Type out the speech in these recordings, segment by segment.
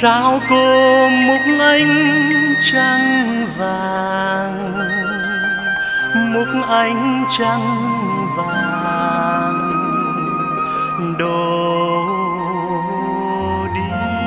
sao cô múc ánh trăng vàng, múc ánh trăng vàng đổ đi.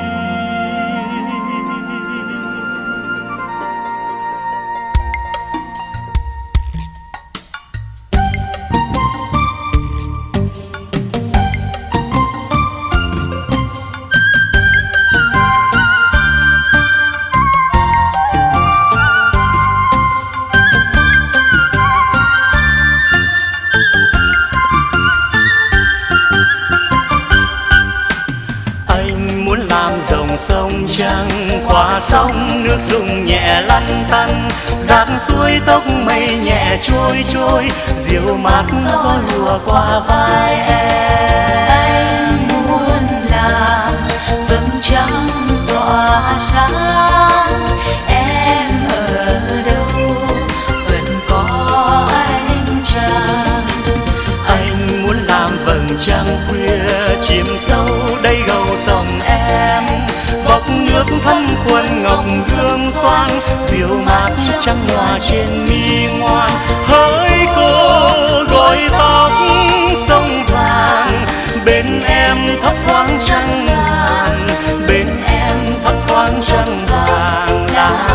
Dòng sông trăng qua sông, nước rung nhẹ lăn tăn, dạt suối tóc mây nhẹ trôi trôi, dịu mát gió lùa qua vai em. Anh muốn làm vầng trăng tỏa sáng, em ở đâu vẫn có ánh trăng. Anh muốn làm vầng trăng khuya chìm sâu đây gầu sông em, vọc nước thấm khuôn ngọc hương xoan, dịu mát trăng nhòa trên mi ngoan. Hỡi cô gội tóc sông vàng, bên em thấp thoáng trăng ngàn, bên em thấp thoáng trăng vàng là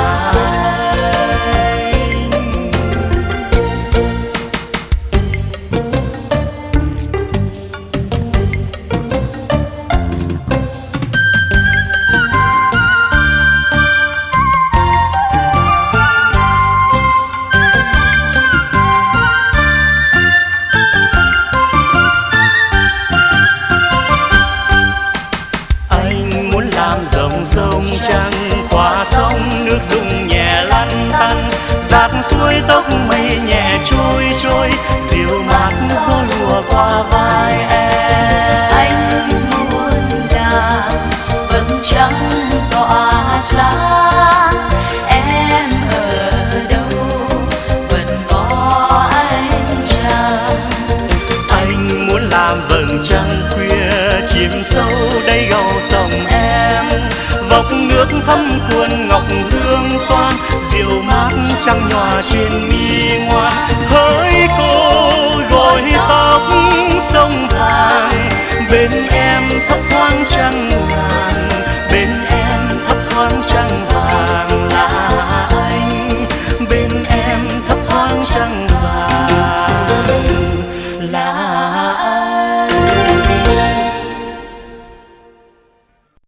dòng sông trăng qua sông, nước rung nhẹ lăn tăn, dạt suối tóc mây nhẹ trôi trôi, dịu mát gió lùa qua vai em. Anh muốn làm vầng trăng tỏa sáng, em ở đâu vẫn có ánh trăng. Anh muốn làm vầng trăng khuya chìm sâu đây gầu sông em, vọc nước thấm khuôn ngọc hương xoan, dịu mát trăng nhòa trên mi